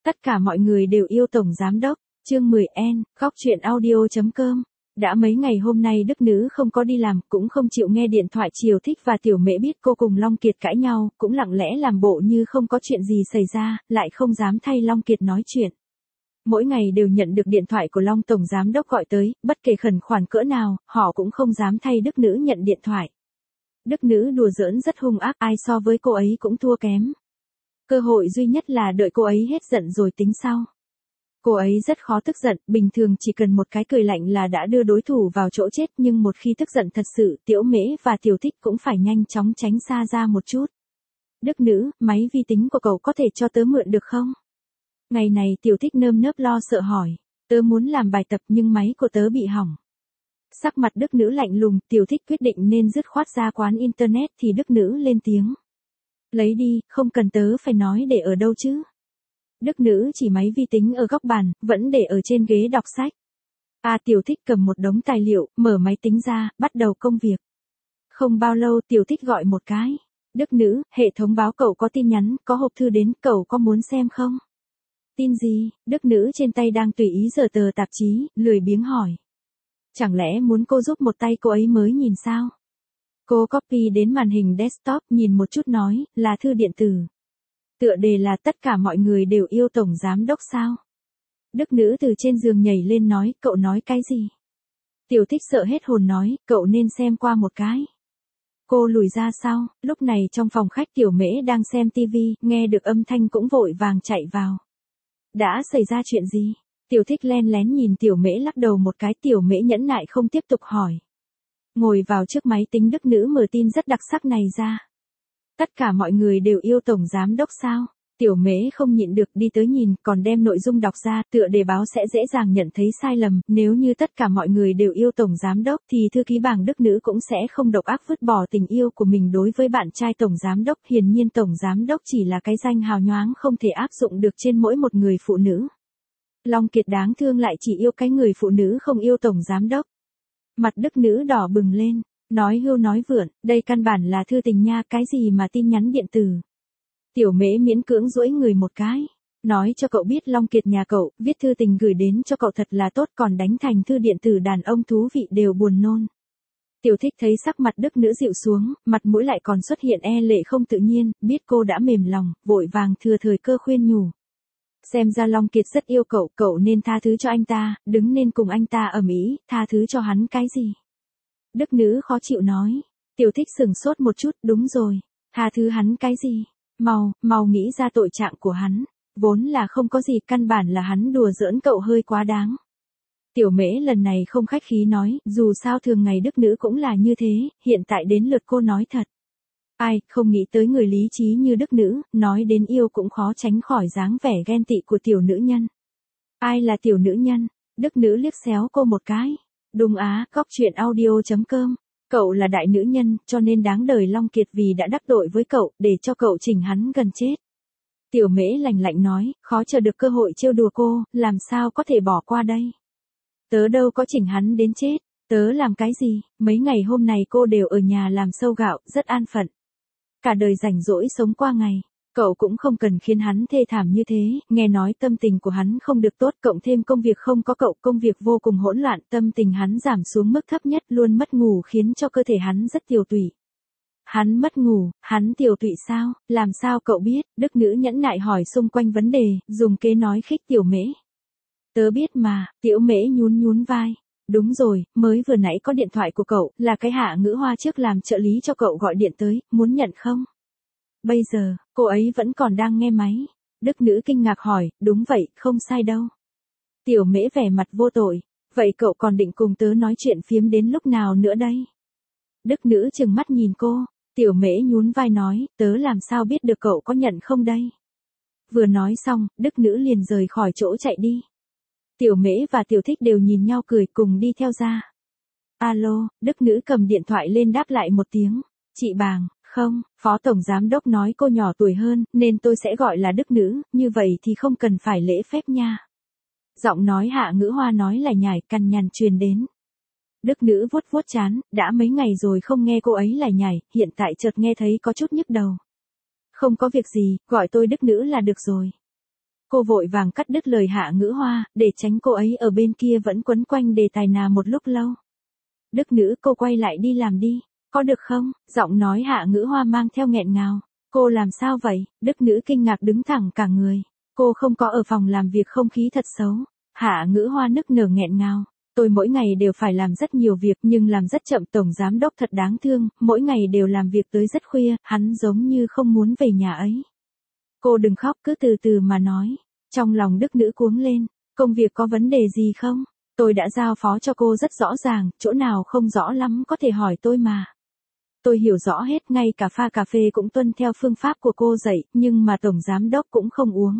Tất cả mọi người đều yêu Tổng Giám Đốc. Chương 10N, góc chuyện audio.com. Đã mấy ngày hôm nay Đức Nữ không có đi làm, cũng không chịu nghe điện thoại. Triều Thích và Tiểu Mễ biết cô cùng Long Kiệt cãi nhau, cũng lặng lẽ làm bộ như không có chuyện gì xảy ra, lại không dám thay Long Kiệt nói chuyện. Mỗi ngày đều nhận được điện thoại của Long Tổng Giám Đốc gọi tới, bất kể khẩn khoản cỡ nào, họ cũng không dám thay Đức Nữ nhận điện thoại. Đức Nữ đùa giỡn rất hung ác, ai so với cô ấy cũng thua kém. Cơ hội duy nhất là đợi cô ấy hết giận rồi tính sau. Cô ấy rất khó tức giận, bình thường chỉ cần một cái cười lạnh là đã đưa đối thủ vào chỗ chết, nhưng một khi tức giận thật sự, Tiểu Mễ và Tiểu Thích cũng phải nhanh chóng tránh xa ra một chút. Đức Nữ, máy vi tính của cậu có thể cho tớ mượn được không? Ngày này Tiểu Thích nơm nớp lo sợ hỏi, tớ muốn làm bài tập nhưng máy của tớ bị hỏng. Sắc mặt Đức Nữ lạnh lùng, Tiểu Thích quyết định nên dứt khoát ra quán internet thì Đức Nữ lên tiếng. Lấy đi, không cần tớ phải nói để ở đâu chứ. Đức Nữ chỉ máy vi tính ở góc bàn, vẫn để ở trên ghế đọc sách. Tiểu Thích cầm một đống tài liệu, mở máy tính ra, bắt đầu công việc. Không bao lâu Tiểu Thích gọi một cái. Đức Nữ, hệ thống báo cậu có tin nhắn, có hộp thư đến, cậu có muốn xem không? Tin gì? Đức Nữ trên tay đang tùy ý giở tờ tạp chí, lười biếng hỏi. Chẳng lẽ muốn cô giúp một tay cô ấy mới nhìn sao? Cô copy đến màn hình desktop, nhìn một chút nói, là thư điện tử. Tựa đề là tất cả mọi người đều yêu Tổng Giám Đốc sao? Đức Nữ từ trên giường nhảy lên nói, cậu nói cái gì? Tiểu Thích sợ hết hồn nói, cậu nên xem qua một cái. Cô lùi ra sau, lúc này trong phòng khách Tiểu Mễ đang xem tivi, nghe được âm thanh cũng vội vàng chạy vào. Đã xảy ra chuyện gì? Tiểu Thích len lén nhìn Tiểu Mễ lắc đầu một cái, Tiểu Mễ nhẫn nại không tiếp tục hỏi. Ngồi vào trước máy tính Đức Nữ mở tin rất đặc sắc này ra. Tất cả mọi người đều yêu Tổng Giám Đốc sao? Tiểu Mễ không nhịn được đi tới nhìn, còn đem nội dung đọc ra, tựa đề báo sẽ dễ dàng nhận thấy sai lầm, nếu như tất cả mọi người đều yêu Tổng Giám Đốc thì thư ký bảng Đức Nữ cũng sẽ không độc ác vứt bỏ tình yêu của mình đối với bạn trai Tổng Giám Đốc. Hiển nhiên Tổng Giám Đốc chỉ là cái danh hào nhoáng không thể áp dụng được trên mỗi một người phụ nữ. Long Kiệt đáng thương lại chỉ yêu cái người phụ nữ không yêu Tổng Giám Đốc. Mặt Đức Nữ đỏ bừng lên, nói hưu nói vượn, đây căn bản là thư tình nha, cái gì mà tin nhắn điện tử. Tiểu Mễ miễn cưỡng duỗi người một cái, nói cho cậu biết Long Kiệt nhà cậu, viết thư tình gửi đến cho cậu thật là tốt, còn đánh thành thư điện tử đàn ông thú vị đều buồn nôn. Tiểu Thích thấy sắc mặt Đức Nữ dịu xuống, mặt mũi lại còn xuất hiện e lệ không tự nhiên, biết cô đã mềm lòng, vội vàng thừa thời cơ khuyên nhủ. Xem ra Long Kiệt rất yêu cậu, cậu nên tha thứ cho anh ta, đứng nên cùng anh ta ầm ĩ, tha thứ cho hắn cái gì? Đức Nữ khó chịu nói. Tiểu Thích sửng sốt một chút, đúng rồi, tha thứ hắn cái gì? Mau nghĩ ra tội trạng của hắn, vốn là không có gì, căn bản là hắn đùa giỡn cậu hơi quá đáng. Tiểu Mễ lần này không khách khí nói, dù sao thường ngày Đức Nữ cũng là như thế, hiện tại đến lượt cô nói thật. Ai, không nghĩ tới người lý trí như Đức Nữ, nói đến yêu cũng khó tránh khỏi dáng vẻ ghen tị của tiểu nữ nhân. Ai là tiểu nữ nhân? Đức Nữ liếc xéo cô một cái. Đúng á, góc chuyện audio.com. Cậu là đại nữ nhân, cho nên đáng đời Long Kiệt vì đã đắc tội với cậu, để cho cậu chỉnh hắn gần chết. Tiểu Mễ lạnh lạnh nói, khó chờ được cơ hội trêu đùa cô, làm sao có thể bỏ qua đây. Tớ đâu có chỉnh hắn đến chết, tớ làm cái gì, mấy ngày hôm này cô đều ở nhà làm sâu gạo, rất an phận. Cả đời rảnh rỗi sống qua ngày, cậu cũng không cần khiến hắn thê thảm như thế, nghe nói tâm tình của hắn không được tốt, cộng thêm công việc không có cậu, công việc vô cùng hỗn loạn, tâm tình hắn giảm xuống mức thấp nhất, luôn mất ngủ khiến cho cơ thể hắn rất tiều tụy. Hắn mất ngủ, hắn tiều tụy sao, làm sao cậu biết? Đức Nữ nhẫn nại hỏi xung quanh vấn đề, dùng kế nói khích Tiểu Mễ. Tớ biết mà, Tiểu Mễ nhún vai. Đúng rồi, mới vừa nãy có điện thoại của cậu, là cái Hạ Ngữ Hoa trước làm trợ lý cho cậu gọi điện tới, muốn nhận không? Bây giờ, cô ấy vẫn còn đang nghe máy. Đức Nữ kinh ngạc hỏi, đúng vậy, không sai đâu. Tiểu Mễ vẻ mặt vô tội, vậy cậu còn định cùng tớ nói chuyện phiếm đến lúc nào nữa đây? Đức Nữ trừng mắt nhìn cô, Tiểu Mễ nhún vai nói, tớ làm sao biết được cậu có nhận không đây? Vừa nói xong, Đức Nữ liền rời khỏi chỗ chạy đi. Tiểu Mễ và Tiểu Thích đều nhìn nhau cười cùng đi theo ra. Alo, Đức Nữ cầm điện thoại lên đáp lại một tiếng. Chị Bàng, không, Phó Tổng Giám Đốc nói cô nhỏ tuổi hơn, nên tôi sẽ gọi là Đức Nữ, như vậy thì không cần phải lễ phép nha. Giọng nói Hạ Ngữ Hoa nói lải nhải cằn nhằn truyền đến. Đức Nữ vuốt vuốt trán, đã mấy ngày rồi không nghe cô ấy lải nhải, hiện tại chợt nghe thấy có chút nhức đầu. Không có việc gì, gọi tôi Đức Nữ là được rồi. Cô vội vàng cắt đứt lời Hạ Ngữ Hoa, để tránh cô ấy ở bên kia vẫn quấn quanh đề tài nào một lúc lâu. Đức nữ, cô quay lại đi làm đi, có được không? Giọng nói Hạ Ngữ Hoa mang theo nghẹn ngào. Cô làm sao vậy? Đức nữ kinh ngạc đứng thẳng cả người. Cô không có ở phòng làm việc, không khí thật xấu. Hạ Ngữ Hoa nức nở nghẹn ngào. Tôi mỗi ngày đều phải làm rất nhiều việc nhưng làm rất chậm, tổng giám đốc thật đáng thương, mỗi ngày đều làm việc tới rất khuya, hắn giống như không muốn về nhà ấy. Cô đừng khóc, cứ từ từ mà nói. Trong lòng đức nữ cuống lên, công việc có vấn đề gì không? Tôi đã giao phó cho cô rất rõ ràng, chỗ nào không rõ lắm có thể hỏi tôi mà. Tôi hiểu rõ hết, ngay cả pha cà phê cũng tuân theo phương pháp của cô dạy, nhưng mà tổng giám đốc cũng không uống.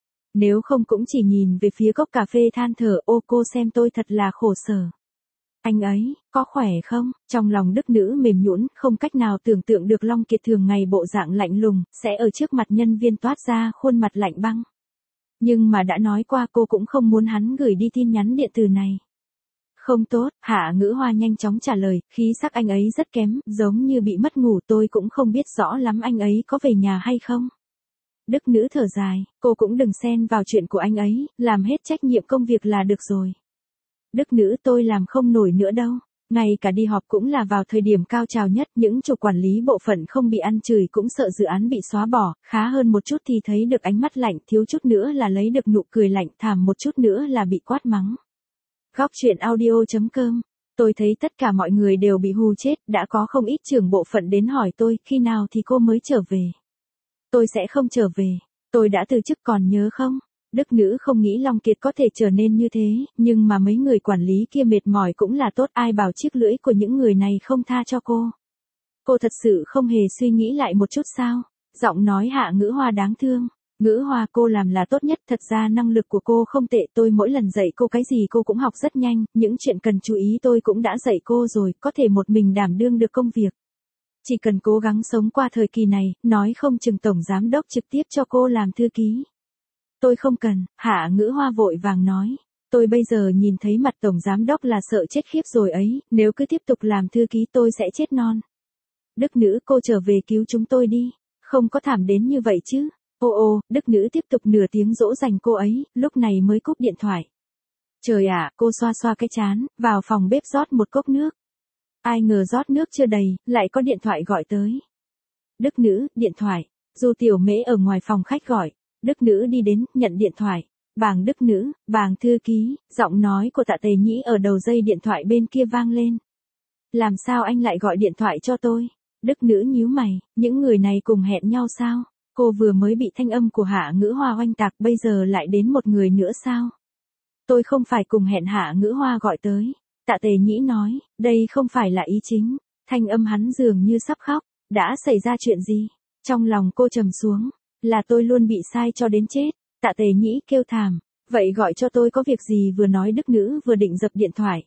Nếu không cũng chỉ nhìn về phía cốc cà phê than thở, ô cô xem tôi thật là khổ sở. Anh ấy, có khỏe không? Trong lòng đức nữ mềm nhũn, không cách nào tưởng tượng được Long Kiệt thường ngày bộ dạng lạnh lùng, sẽ ở trước mặt nhân viên toát ra khuôn mặt lạnh băng. Nhưng mà đã nói qua cô cũng không muốn hắn gửi đi tin nhắn điện tử này. Không tốt, Hạ Ngữ Hoa nhanh chóng trả lời, khí sắc anh ấy rất kém, giống như bị mất ngủ, tôi cũng không biết rõ lắm anh ấy có về nhà hay không. Đức nữ thở dài, cô cũng đừng xen vào chuyện của anh ấy, làm hết trách nhiệm công việc là được rồi. Đức nữ, tôi làm không nổi nữa đâu. Ngay cả đi họp cũng là vào thời điểm cao trào nhất, những chủ quản lý bộ phận không bị ăn chửi cũng sợ dự án bị xóa bỏ, khá hơn một chút thì thấy được ánh mắt lạnh, thiếu chút nữa là lấy được nụ cười lạnh, thảm một chút nữa là bị quát mắng. Góc truyện audio.com. Tôi thấy tất cả mọi người đều bị hù chết, đã có không ít trưởng bộ phận đến hỏi tôi, khi nào thì cô mới trở về. Tôi sẽ không trở về, tôi đã từ chức còn nhớ không? Đức nữ không nghĩ Long Kiệt có thể trở nên như thế, nhưng mà mấy người quản lý kia mệt mỏi cũng là tốt, ai bảo chiếc lưỡi của những người này không tha cho cô. Cô thật sự không hề suy nghĩ lại một chút sao? Giọng nói Hạ Ngữ Hoa đáng thương. Ngữ Hoa, cô làm là tốt nhất, thật ra năng lực của cô không tệ, tôi mỗi lần dạy cô cái gì cô cũng học rất nhanh, những chuyện cần chú ý tôi cũng đã dạy cô rồi, có thể một mình đảm đương được công việc. Chỉ cần cố gắng sống qua thời kỳ này, nói không chừng tổng giám đốc trực tiếp cho cô làm thư ký. Tôi không cần, Hạ Ngữ Hoa vội vàng nói. Tôi bây giờ nhìn thấy mặt tổng giám đốc là sợ chết khiếp rồi ấy, nếu cứ tiếp tục làm thư ký tôi sẽ chết non. Đức nữ, cô trở về cứu chúng tôi đi, không có thảm đến như vậy chứ. Ô, đức nữ tiếp tục nửa tiếng dỗ dành cô ấy, lúc này mới cúp điện thoại. Trời ạ, cô xoa xoa cái trán, vào phòng bếp rót một cốc nước. Ai ngờ rót nước chưa đầy, lại có điện thoại gọi tới. Đức nữ, điện thoại. Dù Tiểu Mễ ở ngoài phòng khách gọi. Đức nữ đi đến, nhận điện thoại. Bàng đức nữ, bàng thư ký, giọng nói của Tạ Tề Nhĩ ở đầu dây điện thoại bên kia vang lên. Làm sao anh lại gọi điện thoại cho tôi? Đức nữ nhíu mày, những người này cùng hẹn nhau sao? Cô vừa mới bị thanh âm của Hạ Ngữ Hoa oanh tạc, bây giờ lại đến một người nữa sao? Tôi không phải cùng hẹn, Hạ Ngữ Hoa gọi tới. Tạ Tề Nhĩ nói, đây không phải là ý chính. Thanh âm hắn dường như sắp khóc. Đã xảy ra chuyện gì? Trong lòng cô trầm xuống. Là tôi luôn bị sai cho đến chết. Tạ Tề Nhĩ kêu thảm. Vậy gọi cho tôi có việc gì? Vừa nói đức nữ vừa định dập điện thoại.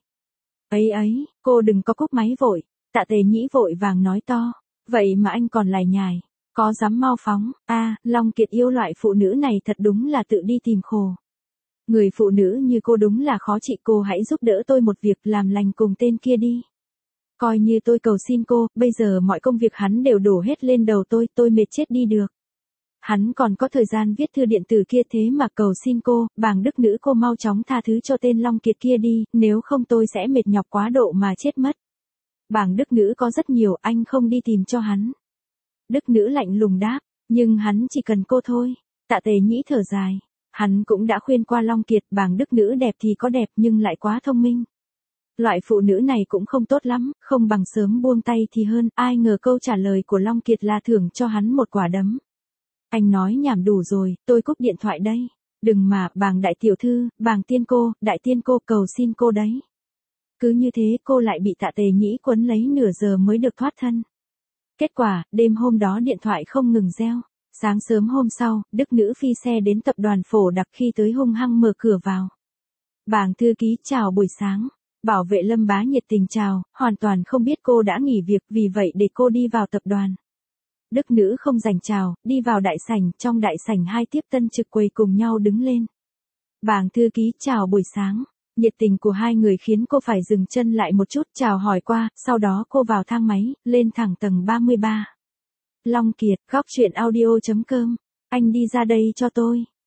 Ấy, cô đừng có cúp máy vội. Tạ Tề Nhĩ vội vàng nói to. Vậy mà anh còn lải nhải. Có dám mau phóng? Long Kiệt yêu loại phụ nữ này thật đúng là tự đi tìm khổ. Người phụ nữ như cô đúng là khó trị, cô hãy giúp đỡ tôi một việc, làm lành cùng tên kia đi. Coi như tôi cầu xin cô, bây giờ mọi công việc hắn đều đổ hết lên đầu tôi mệt chết đi được. Hắn còn có thời gian viết thư điện tử kia, thế mà cầu xin cô, bàng đức nữ, cô mau chóng tha thứ cho tên Long Kiệt kia đi, nếu không tôi sẽ mệt nhọc quá độ mà chết mất. Bàng đức nữ có rất nhiều, anh không đi tìm cho hắn. Đức nữ lạnh lùng đáp, nhưng hắn chỉ cần cô thôi. Tạ Tề Nhĩ thở dài. Hắn cũng đã khuyên qua Long Kiệt, bàng đức nữ đẹp thì có đẹp nhưng lại quá thông minh. Loại phụ nữ này cũng không tốt lắm, không bằng sớm buông tay thì hơn, ai ngờ câu trả lời của Long Kiệt là thưởng cho hắn một quả đấm. Anh nói nhảm đủ rồi, tôi cúp điện thoại đây. Đừng mà, bàng đại tiểu thư, bàng tiên cô, đại tiên cô, cầu xin cô đấy. Cứ như thế cô lại bị Tạ Tề Nhĩ quấn lấy nửa giờ mới được thoát thân. Kết quả, đêm hôm đó điện thoại không ngừng reo. Sáng sớm hôm sau, đức nữ phi xe đến tập đoàn Phổ Đặc, khi tới hung hăng mở cửa vào. Bàng thư ký, chào buổi sáng. Bảo vệ Lâm Bá nhiệt tình chào, hoàn toàn không biết cô đã nghỉ việc, vì vậy để cô đi vào tập đoàn. Đức nữ không dành chào, đi vào đại sảnh, trong đại sảnh hai tiếp tân trực quầy cùng nhau đứng lên. Bàng thư ký, chào buổi sáng. Nhiệt tình của hai người khiến cô phải dừng chân lại một chút, chào hỏi qua, sau đó cô vào thang máy, lên thẳng tầng 33. Long Kiệt, góc truyện audio.com. Anh đi ra đây cho tôi.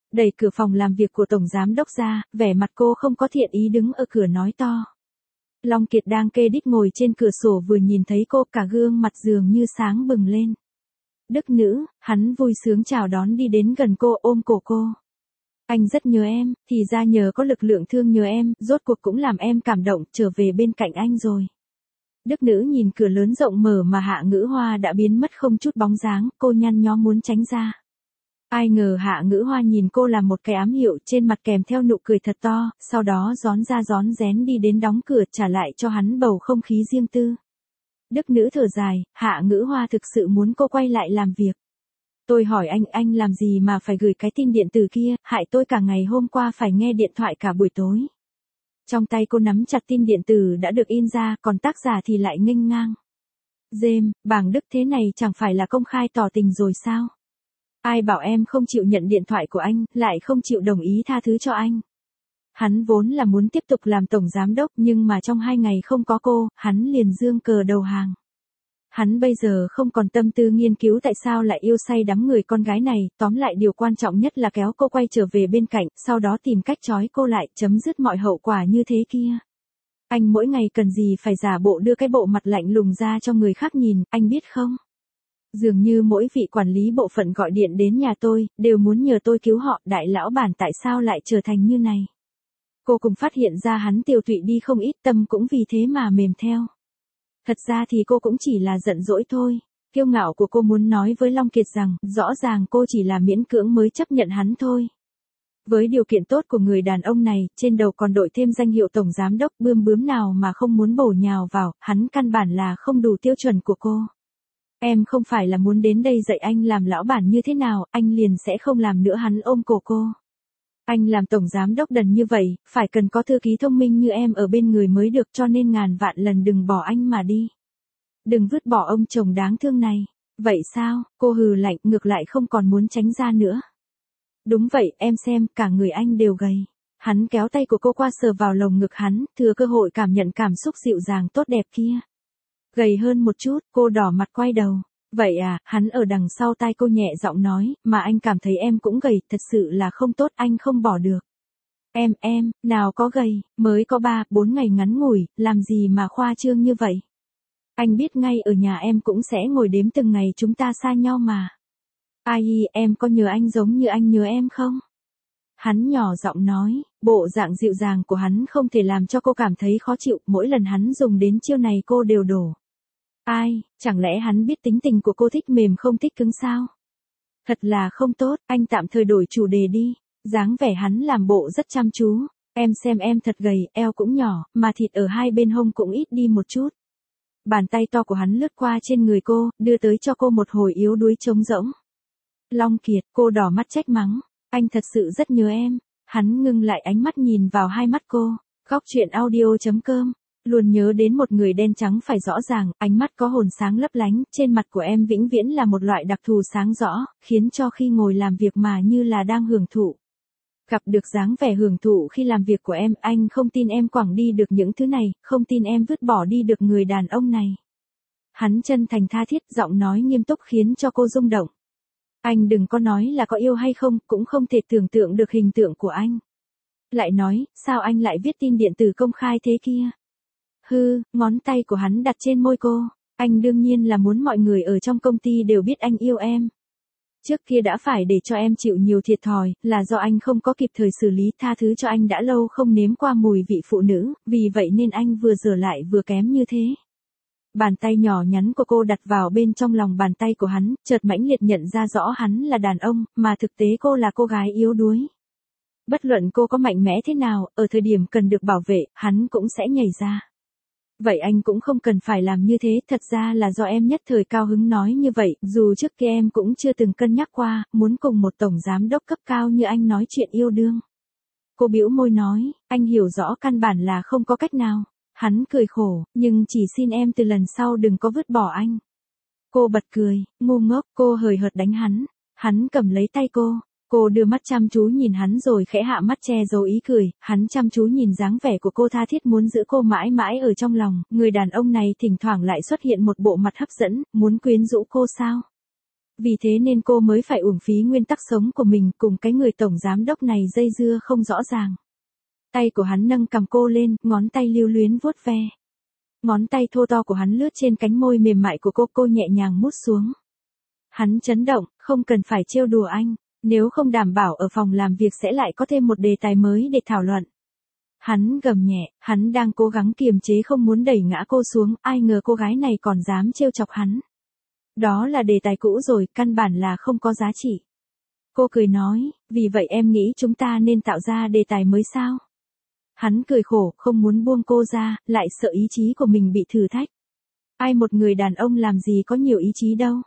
Đẩy cửa phòng làm việc của tổng giám đốc ra, vẻ mặt cô không có thiện ý đứng ở cửa nói to. Long Kiệt đang kê đít ngồi trên cửa sổ vừa nhìn thấy cô cả gương mặt dường như sáng bừng lên. Đức nữ, hắn vui sướng chào đón đi đến gần cô ôm cổ cô. Anh rất nhớ em, thì ra nhờ có lực lượng thương nhớ em, rốt cuộc cũng làm em cảm động trở về bên cạnh anh rồi. Đức nữ nhìn cửa lớn rộng mở mà Hạ Ngữ Hoa đã biến mất không chút bóng dáng, cô nhăn nhó muốn tránh ra. Ai ngờ Hạ Ngữ Hoa nhìn cô làm một cái ám hiệu trên mặt kèm theo nụ cười thật to, sau đó rón ra rón rén đi đến đóng cửa trả lại cho hắn bầu không khí riêng tư. Đức nữ thở dài, Hạ Ngữ Hoa thực sự muốn cô quay lại làm việc. Tôi hỏi anh làm gì mà phải gửi cái tin điện tử kia, hại tôi cả ngày hôm qua phải nghe điện thoại cả buổi tối. Trong tay cô nắm chặt tin điện tử đã được in ra, còn tác giả thì lại nghênh ngang. James, bảng Đức thế này chẳng phải là công khai tỏ tình rồi sao? Ai bảo em không chịu nhận điện thoại của anh, lại không chịu đồng ý tha thứ cho anh. Hắn vốn là muốn tiếp tục làm tổng giám đốc nhưng mà trong 2 ngày không có cô, hắn liền giương cờ đầu hàng. Hắn bây giờ không còn tâm tư nghiên cứu tại sao lại yêu say đắm người con gái này, tóm lại điều quan trọng nhất là kéo cô quay trở về bên cạnh, sau đó tìm cách trói cô lại, chấm dứt mọi hậu quả như thế kia. Anh mỗi ngày cần gì phải giả bộ đưa cái bộ mặt lạnh lùng ra cho người khác nhìn, anh biết không? Dường như mỗi vị quản lý bộ phận gọi điện đến nhà tôi, đều muốn nhờ tôi cứu họ, đại lão bản tại sao lại trở thành như này. Cô cùng phát hiện ra hắn tiêu tụy đi không ít, tâm cũng vì thế mà mềm theo. Thật ra thì cô cũng chỉ là giận dỗi thôi. Kiêu ngạo của cô muốn nói với Long Kiệt rằng, rõ ràng cô chỉ là miễn cưỡng mới chấp nhận hắn thôi. Với điều kiện tốt của người đàn ông này, trên đầu còn đội thêm danh hiệu tổng giám đốc, bướm nào mà không muốn bổ nhào vào, hắn căn bản là không đủ tiêu chuẩn của cô. Em không phải là muốn đến đây dạy anh làm lão bản như thế nào, anh liền sẽ không làm nữa, hắn ôm cổ cô. Anh làm tổng giám đốc đần như vậy, phải cần có thư ký thông minh như em ở bên người mới được, cho nên ngàn vạn lần đừng bỏ anh mà đi. Đừng vứt bỏ ông chồng đáng thương này. Vậy sao? Cô hừ lạnh, ngược lại không còn muốn tránh ra nữa. Đúng vậy, em xem, cả người anh đều gầy. Hắn kéo tay của cô qua sờ vào lồng ngực hắn, thừa cơ hội cảm nhận cảm xúc dịu dàng tốt đẹp kia. Gầy hơn một chút, cô đỏ mặt quay đầu. Vậy à, hắn ở đằng sau tai cô nhẹ giọng nói, mà anh cảm thấy em cũng gầy, thật sự là không tốt, anh không bỏ được. Em, nào có gầy, mới có 3-4 ngày ngắn ngủi, làm gì mà khoa trương như vậy. Anh biết ngay ở nhà em cũng sẽ ngồi đếm từng ngày chúng ta xa nhau mà. Ai, em có nhớ anh giống như anh nhớ em không? Hắn nhỏ giọng nói, bộ dạng dịu dàng của hắn không thể làm cho cô cảm thấy khó chịu, mỗi lần hắn dùng đến chiêu này cô đều đổ. Ai, chẳng lẽ hắn biết tính tình của cô thích mềm không thích cứng sao? Thật là không tốt, anh tạm thời đổi chủ đề đi. Dáng vẻ hắn làm bộ rất chăm chú. Em xem em thật gầy, eo cũng nhỏ, mà thịt ở hai bên hông cũng ít đi một chút. Bàn tay to của hắn lướt qua trên người cô, đưa tới cho cô một hồi yếu đuối trống rỗng. Long Kiệt, cô đỏ mắt trách mắng. Anh thật sự rất nhớ em. Hắn ngưng lại ánh mắt nhìn vào hai mắt cô. Góc truyện audio.com. Luôn nhớ đến một người đen trắng phải rõ ràng, ánh mắt có hồn sáng lấp lánh, trên mặt của em vĩnh viễn là một loại đặc thù sáng rõ, khiến cho khi ngồi làm việc mà như là đang hưởng thụ. Gặp được dáng vẻ hưởng thụ khi làm việc của em, anh không tin em quẳng đi được những thứ này, không tin em vứt bỏ đi được người đàn ông này. Hắn chân thành tha thiết, giọng nói nghiêm túc khiến cho cô rung động. Anh đừng có nói là có yêu hay không, cũng không thể tưởng tượng được hình tượng của anh. Lại nói, sao anh lại viết tin điện tử công khai thế kia? Ngón tay của hắn đặt trên môi cô. Anh đương nhiên là muốn mọi người ở trong công ty đều biết anh yêu em. Trước kia đã phải để cho em chịu nhiều thiệt thòi, là do anh không có kịp thời xử lý, tha thứ cho anh đã lâu không nếm qua mùi vị phụ nữ, vì vậy nên anh vừa dở lại vừa kém như thế. Bàn tay nhỏ nhắn của cô đặt vào bên trong lòng bàn tay của hắn, chợt mãnh liệt nhận ra rõ hắn là đàn ông, mà thực tế cô là cô gái yếu đuối. Bất luận cô có mạnh mẽ thế nào, ở thời điểm cần được bảo vệ, hắn cũng sẽ nhảy ra. Vậy anh cũng không cần phải làm như thế, thật ra là do em nhất thời cao hứng nói như vậy, dù trước kia em cũng chưa từng cân nhắc qua, muốn cùng một tổng giám đốc cấp cao như anh nói chuyện yêu đương. Cô bĩu môi nói, anh hiểu rõ căn bản là không có cách nào. Hắn cười khổ, nhưng chỉ xin em từ lần sau đừng có vứt bỏ anh. Cô bật cười, ngu ngốc, cô hời hợt đánh hắn. Hắn cầm lấy tay cô đưa mắt chăm chú nhìn hắn rồi khẽ hạ mắt che giấu ý cười, hắn chăm chú nhìn dáng vẻ của cô tha thiết muốn giữ cô mãi mãi ở trong lòng, người đàn ông này thỉnh thoảng lại xuất hiện một bộ mặt hấp dẫn, muốn quyến rũ cô sao? Vì thế nên cô mới phải uổng phí nguyên tắc sống của mình cùng cái người tổng giám đốc này dây dưa không rõ ràng. Tay của hắn nâng cằm cô lên, ngón tay lưu luyến vuốt ve. Ngón tay thô to của hắn lướt trên cánh môi mềm mại của cô nhẹ nhàng mút xuống. Hắn chấn động, không cần phải trêu đùa anh, nếu không đảm bảo ở phòng làm việc sẽ lại có thêm một đề tài mới để thảo luận. Hắn gầm nhẹ, hắn đang cố gắng kiềm chế không muốn đẩy ngã cô xuống, ai ngờ cô gái này còn dám trêu chọc hắn. Đó là đề tài cũ rồi, căn bản là không có giá trị. Cô cười nói, vì vậy em nghĩ chúng ta nên tạo ra đề tài mới sao? Hắn cười khổ, không muốn buông cô ra, lại sợ ý chí của mình bị thử thách. Ai một người đàn ông làm gì có nhiều ý chí đâu.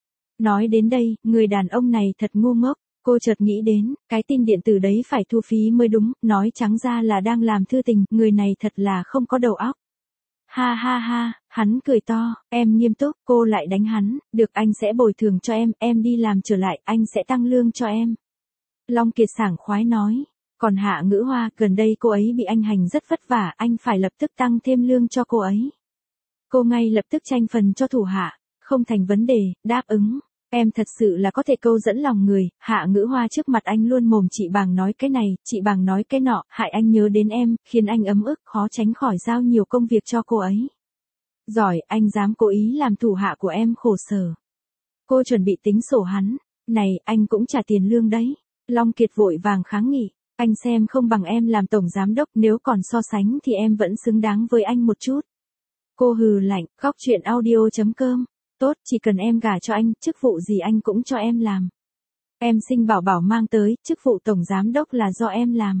Nói đến đây, người đàn ông này thật ngu ngốc, cô chợt nghĩ đến, cái tin điện tử đấy phải thu phí mới đúng, nói trắng ra là đang làm thư tình, người này thật là không có đầu óc. Ha ha ha, hắn cười to, em nghiêm túc, cô lại đánh hắn, được anh sẽ bồi thường cho em đi làm trở lại, anh sẽ tăng lương cho em. Long Kiệt sảng khoái nói, còn Hạ Ngữ Hoa, gần đây cô ấy bị anh hành rất vất vả, anh phải lập tức tăng thêm lương cho cô ấy. Cô ngay lập tức tranh phần cho thủ hạ, không thành vấn đề, đáp ứng. Em thật sự là có thể câu dẫn lòng người. Hạ Ngữ Hoa trước mặt anh luôn mồm chị bàng nói cái này, chị bàng nói cái nọ, hại anh nhớ đến em, khiến anh ấm ức, khó tránh khỏi giao nhiều công việc cho cô ấy. Giỏi, anh dám cố ý làm thủ hạ của em khổ sở. Cô chuẩn bị tính sổ hắn, này, anh cũng trả tiền lương đấy. Long Kiệt vội vàng kháng nghị, anh xem không bằng em làm tổng giám đốc, nếu còn so sánh thì em vẫn xứng đáng với anh một chút. Cô hừ lạnh, góc truyện audio.com. Tốt, chỉ cần em gả cho anh, chức vụ gì anh cũng cho em làm. Em sinh bảo bảo mang tới, chức vụ tổng giám đốc là do em làm.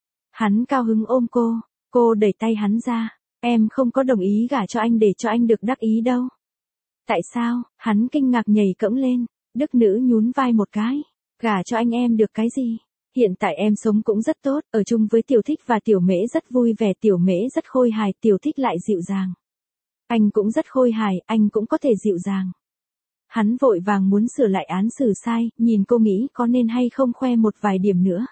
Hắn cao hứng ôm cô đẩy tay hắn ra. Em không có đồng ý gả cho anh để cho anh được đắc ý đâu. Tại sao? Hắn kinh ngạc nhảy cẫng lên. Đức nữ nhún vai một cái. Gả cho anh em được cái gì? Hiện tại em sống cũng rất tốt, ở chung với Tiểu Thích và Tiểu Mễ rất vui vẻ, Tiểu Mễ rất khôi hài, Tiểu Thích lại dịu dàng. Anh cũng rất khôi hài, anh cũng có thể dịu dàng. Hắn vội vàng muốn sửa lại án xử sai, nhìn cô nghĩ có nên hay không khoe một vài điểm nữa.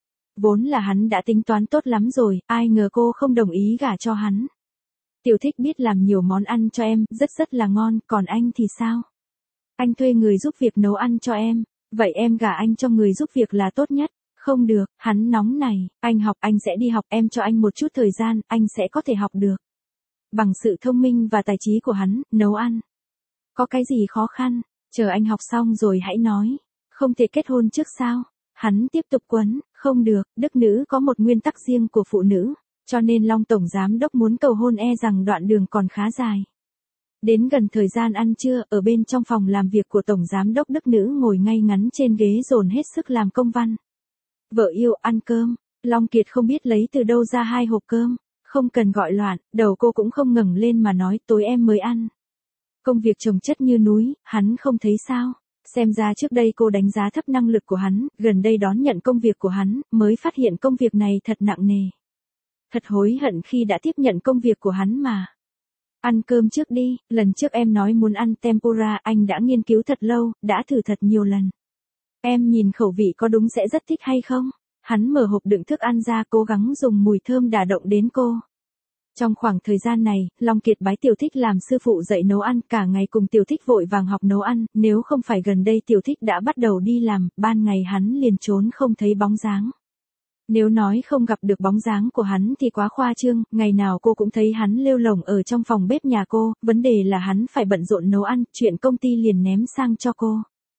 Vốn là hắn đã tính toán tốt lắm rồi, ai ngờ cô không đồng ý gả cho hắn. Tiểu Thích biết làm nhiều món ăn cho em, rất là ngon, còn anh thì sao? Anh thuê người giúp việc nấu ăn cho em, vậy em gả anh cho người giúp việc là tốt nhất. Không được, hắn nóng này, anh sẽ đi học, em cho anh một chút thời gian, anh sẽ có thể học được. Bằng sự thông minh và tài trí của hắn, nấu ăn. Có cái gì khó khăn, chờ anh học xong rồi hãy nói. Không thể kết hôn trước sao? Hắn tiếp tục quấn, không được, đức nữ có một nguyên tắc riêng của phụ nữ, cho nên Long Tổng Giám Đốc muốn cầu hôn rằng đoạn đường còn khá dài. Đến gần thời gian ăn trưa, ở bên trong phòng làm việc của Tổng Giám Đốc đức nữ ngồi ngay ngắn trên ghế dồn hết sức làm công văn. Vợ yêu, ăn cơm. Long Kiệt không biết lấy từ đâu ra 2 hộp cơm. Không cần gọi loạn, đầu cô cũng không ngẩng lên mà nói, tối em mới ăn. Công việc chồng chất như núi, hắn không thấy sao. Xem ra trước đây cô đánh giá thấp năng lực của hắn, gần đây đón nhận công việc của hắn, mới phát hiện công việc này thật nặng nề. Thật hối hận khi đã tiếp nhận công việc của hắn mà. Ăn cơm trước đi, lần trước em nói muốn ăn tempura, anh đã nghiên cứu thật lâu, đã thử thật nhiều lần. Em nhìn khẩu vị có đúng sẽ rất thích hay không? Hắn mở hộp đựng thức ăn ra, cố gắng dùng mùi thơm đả động đến cô. Trong khoảng thời gian này, Long Kiệt bái Tiểu Thích làm sư phụ dạy nấu ăn, cả ngày cùng Tiểu Thích vội vàng học nấu ăn, nếu không phải gần đây Tiểu Thích đã bắt đầu đi làm, ban ngày hắn liền trốn không thấy bóng dáng. Nếu nói không gặp được bóng dáng của hắn thì quá khoa trương, ngày nào cô cũng thấy hắn lêu lổng ở trong phòng bếp nhà cô, vấn đề là hắn phải bận rộn nấu ăn, chuyện công ty liền ném sang cho cô.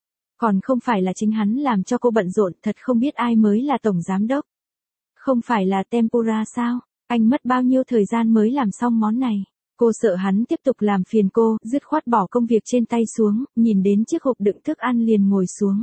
Còn không phải là chính hắn làm cho cô bận rộn, thật không biết ai mới là tổng giám đốc. Không phải là tempura sao? Anh mất bao nhiêu thời gian mới làm xong món này? Cô sợ hắn tiếp tục làm phiền cô, dứt khoát bỏ công việc trên tay xuống, nhìn đến chiếc hộp đựng thức ăn liền ngồi xuống.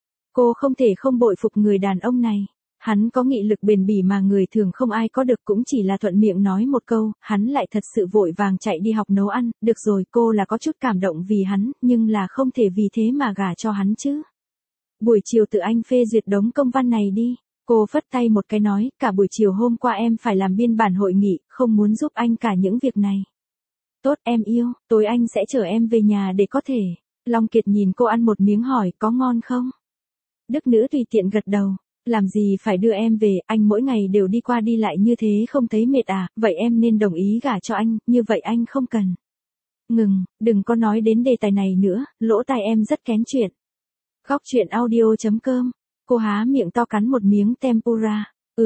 Cô không thể không bội phục người đàn ông này. Hắn có nghị lực bền bỉ mà người thường không ai có được, cũng chỉ là thuận miệng nói một câu, hắn lại thật sự vội vàng chạy đi học nấu ăn, được rồi, cô là có chút cảm động vì hắn, nhưng là không thể vì thế mà gả cho hắn chứ. Buổi chiều tự anh phê duyệt đống công văn này đi. Cô phất tay một cái nói, cả buổi chiều hôm qua em phải làm biên bản hội nghị, không muốn giúp anh cả những việc này. Tốt em yêu, tối anh sẽ chở em về nhà để có thể. Long Kiệt nhìn cô ăn một miếng hỏi có ngon không? Đức nữ tùy tiện gật đầu. Làm gì phải đưa em về, anh mỗi ngày đều đi qua đi lại như thế không thấy mệt à, vậy em nên đồng ý gả cho anh, như vậy anh không cần. Ngừng, đừng có nói đến đề tài này nữa, lỗ tai em rất kén chuyện. Góc chuyện audio.com. Cô há miệng to cắn một miếng tempura.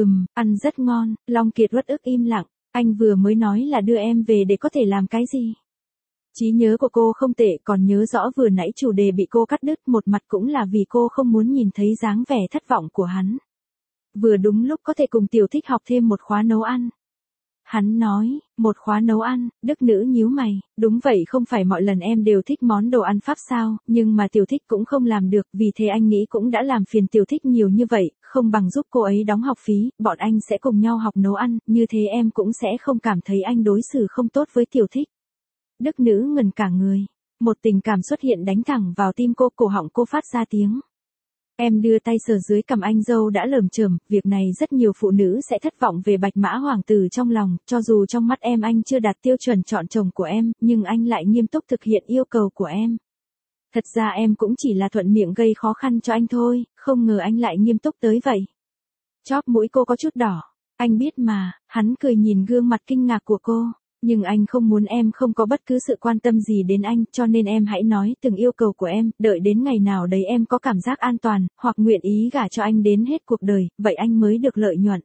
Ăn rất ngon. Long Kiệt uất ức im lặng. Anh vừa mới nói là đưa em về để có thể làm cái gì? Trí nhớ của cô không tệ, còn nhớ rõ vừa nãy chủ đề bị cô cắt đứt một mặt cũng là vì cô không muốn nhìn thấy dáng vẻ thất vọng của hắn. Vừa đúng lúc có thể cùng Tiểu Thích học thêm một khóa nấu ăn. Hắn nói, một khóa nấu ăn. Đức Nữ nhíu mày, đúng vậy, không phải mọi lần em đều thích món đồ ăn Pháp sao, nhưng mà Tiểu Thích cũng không làm được, vì thế anh nghĩ cũng đã làm phiền Tiểu Thích nhiều như vậy, không bằng giúp cô ấy đóng học phí, bọn anh sẽ cùng nhau học nấu ăn, như thế em cũng sẽ không cảm thấy anh đối xử không tốt với Tiểu Thích. Đức Nữ ngẩn cả người, một tình cảm xuất hiện đánh thẳng vào tim cô, cổ họng cô phát ra tiếng. Em đưa tay sờ dưới cằm anh dâu đã lởm chởm, việc này rất nhiều phụ nữ sẽ thất vọng về Bạch Mã Hoàng tử trong lòng, cho dù trong mắt em anh chưa đạt tiêu chuẩn chọn chồng của em, nhưng anh lại nghiêm túc thực hiện yêu cầu của em. Thật ra em cũng chỉ là thuận miệng gây khó khăn cho anh thôi, không ngờ anh lại nghiêm túc tới vậy. Chóp mũi cô có chút đỏ, anh biết mà, hắn cười nhìn gương mặt kinh ngạc của cô. Nhưng anh không muốn em không có bất cứ sự quan tâm gì đến anh, cho nên em hãy nói từng yêu cầu của em, đợi đến ngày nào đấy em có cảm giác an toàn, hoặc nguyện ý gả cho anh đến hết cuộc đời, vậy anh mới được lợi nhuận.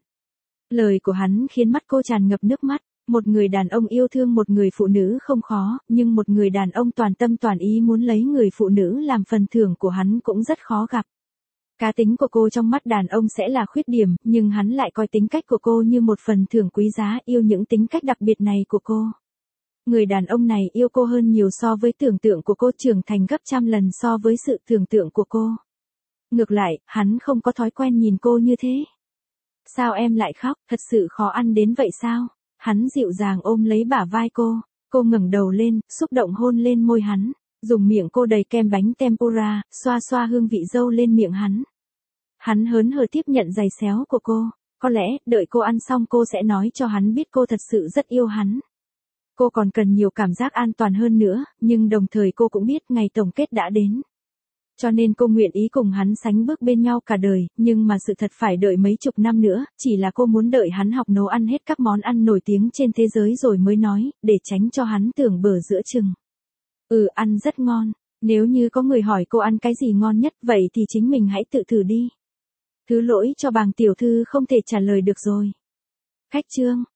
Lời của hắn khiến mắt cô tràn ngập nước mắt. Một người đàn ông yêu thương một người phụ nữ không khó, nhưng một người đàn ông toàn tâm toàn ý muốn lấy người phụ nữ làm phần thưởng của hắn cũng rất khó gặp. Cá tính của cô trong mắt đàn ông sẽ là khuyết điểm, nhưng hắn lại coi tính cách của cô như một phần thưởng quý giá, yêu những tính cách đặc biệt này của cô. Người đàn ông này yêu cô hơn nhiều so với tưởng tượng của cô, trưởng thành gấp trăm lần so với sự tưởng tượng của cô. Ngược lại, hắn không có thói quen nhìn cô như thế. Sao em lại khóc, thật sự khó ăn đến vậy sao? Hắn dịu dàng ôm lấy bả vai cô ngẩng đầu lên, xúc động hôn lên môi hắn. Dùng miệng cô đầy kem bánh tempura, xoa xoa hương vị dâu lên miệng hắn. Hắn hớn hở tiếp nhận giày xéo của cô. Có lẽ, đợi cô ăn xong cô sẽ nói cho hắn biết cô thật sự rất yêu hắn. Cô còn cần nhiều cảm giác an toàn hơn nữa, nhưng đồng thời cô cũng biết ngày tổng kết đã đến. Cho nên cô nguyện ý cùng hắn sánh bước bên nhau cả đời, nhưng mà sự thật phải đợi mấy chục năm nữa, chỉ là cô muốn đợi hắn học nấu ăn hết các món ăn nổi tiếng trên thế giới rồi mới nói, để tránh cho hắn tưởng bở giữa chừng. Ăn rất ngon. Nếu như có người hỏi cô ăn cái gì ngon nhất, vậy thì chính mình hãy tự thử đi. Thứ lỗi cho bàng tiểu thư không thể trả lời được rồi. Khách trương.